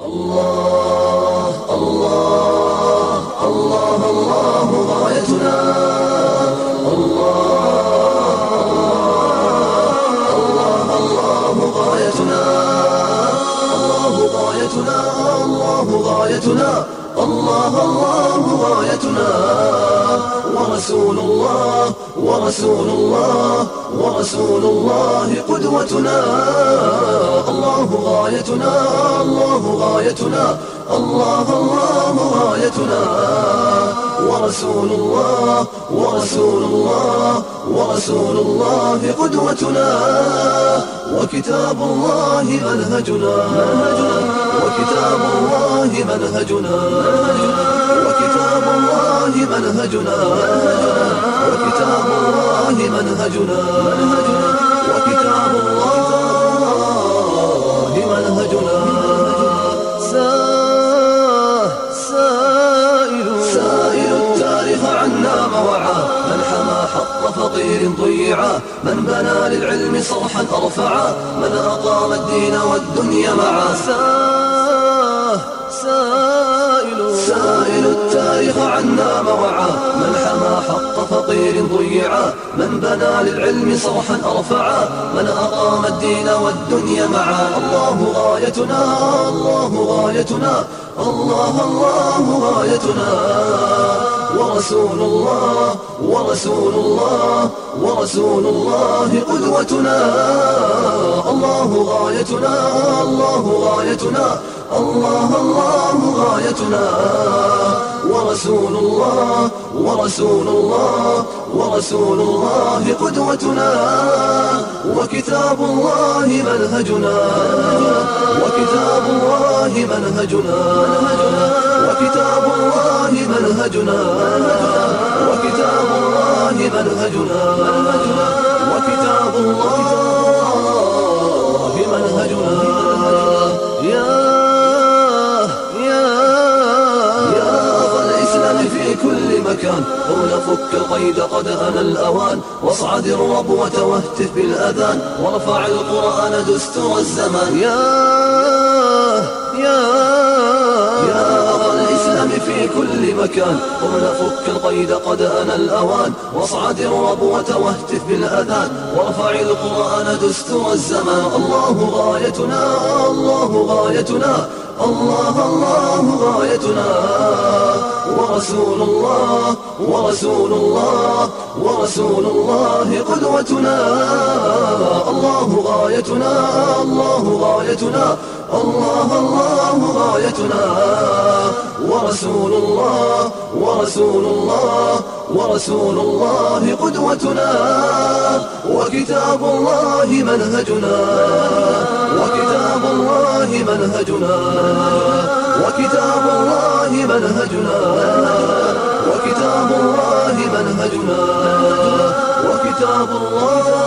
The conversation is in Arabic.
الله الله الله الله غايتنا. الله الله الله غايتنا. الله غايتنا. الله غايتنا. الله الله غايتنا. ورسول الله ورسول الله ورسول الله قدوتنا. الله غايتنا. الله غايتنا. الله الله غايتنا. ورسول الله ورسول الله ورسول الله قدوتنا. وكتاب الله منهجنا. وكتاب الله منهجنا. وكتاب الله منهجنا. وكتاب الله منهجنا. وكتاب الله منهجنا. سائل التاريخ عنا موعى، من حمى حق فقير ضيعا، من بنى للعلم صرحا أرفعا، من أقام الدين والدنيا معا. سائل التاريخ عنا موعى، من حمى حق فقير ضيعا، من بنى للعلم صرحا أرفعا، من أقام الدين والدنيا معا. الله غايتنا. الله غايتنا. الله الله غايتنا. ورسول الله ورسول الله ورسول الله قدوتنا. الله غايتنا. الله غايتنا. الله الله غايتنا. ورسول الله ورسول الله ورسول الله قدوتنا. وكتاب الله منهجنا. وكتاب الله منهجنا. وكتاب الله منهجنا. وكتاب الله منهجنا. وكتاب الله منهجنا. في كل مكان قول فك القيد قد أنا الأوان، واصعد الربوة واهتف بالأذان، وارفع القرآن دستور الزمان. يا أخا الإسلام في كل مكان قول فك القيد قد أنا الأوان، واصعد الربوة واهتف بالأذان، وارفع القرآن دستور الزمان. الله غايتنا. الله غايتنا. الله الله غايتنا. ورسول الله ورسول الله ورسول الله قدوتنا. الله غايتنا. الله غايتنا. الله الله غايتنا. ورسول الله ورسول الله ورسول الله قدوتنا. وكتاب الله منهجنا. وكتاب الله منهجنا. وكتاب الله منهجنا. وكتاب الله منهجنا. وكتاب الله